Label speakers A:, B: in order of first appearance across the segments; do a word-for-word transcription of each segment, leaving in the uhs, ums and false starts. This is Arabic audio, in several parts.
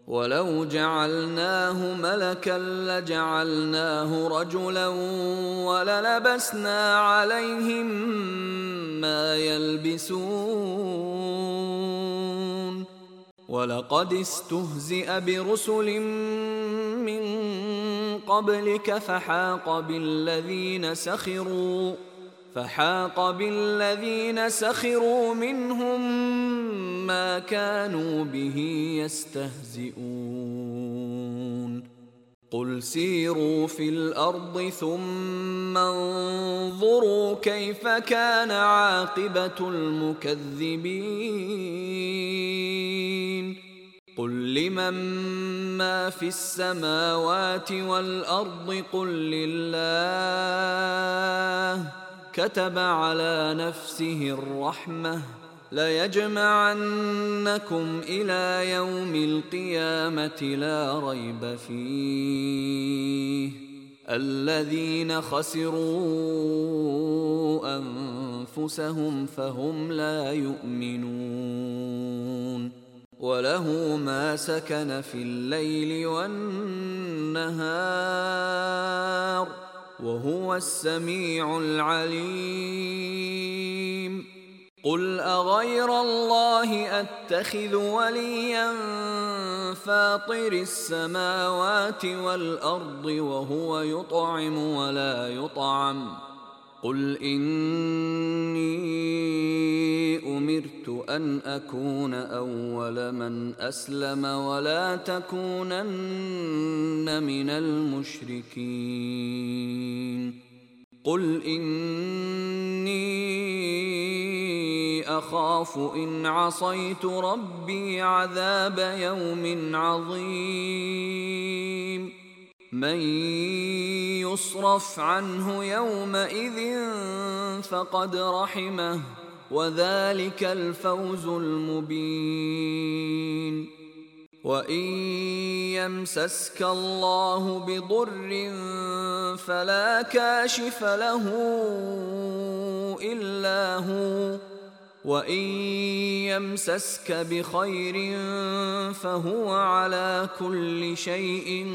A: ولو جعلناه ملكا لجعلناه رجلا وللبسنا عليهم ما يلبسون ولقد استهزئ برسل من قبلك فحاق بالذين سخروا فحاق بالذين سخروا منهم ما كانوا به يستهزئون قل سيروا في الأرض ثم انظروا كيف كان عاقبة المكذبين قل لمن ما في السماوات والأرض قل لله كتب على نفسه الرحمة ليجمعنكم إلى يوم القيامة لا ريب فيه الذين خسروا أنفسهم فهم لا يؤمنون وله ما سكن في الليل والنهار وهو السميع العليم قل أغير الله أتخذ وليا فاطر السماوات والأرض وهو يطعم ولا يطعم قل إني أمرت أن أكون أول من أسلم ولا تكونن من المشركين قل إني أخاف إن عصيت ربي عذاب يوم عظيم من يصرف عنه يومئذ فقد رحمه وذلك الفوز المبين وإن يمسسك الله بضر فلا كاشف له إلا هو وإن يمسسك بخير فهو على كل شيء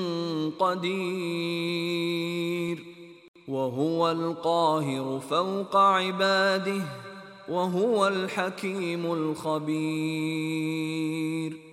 A: قدير وهو القاهر فوق عباده وهو الحكيم الخبير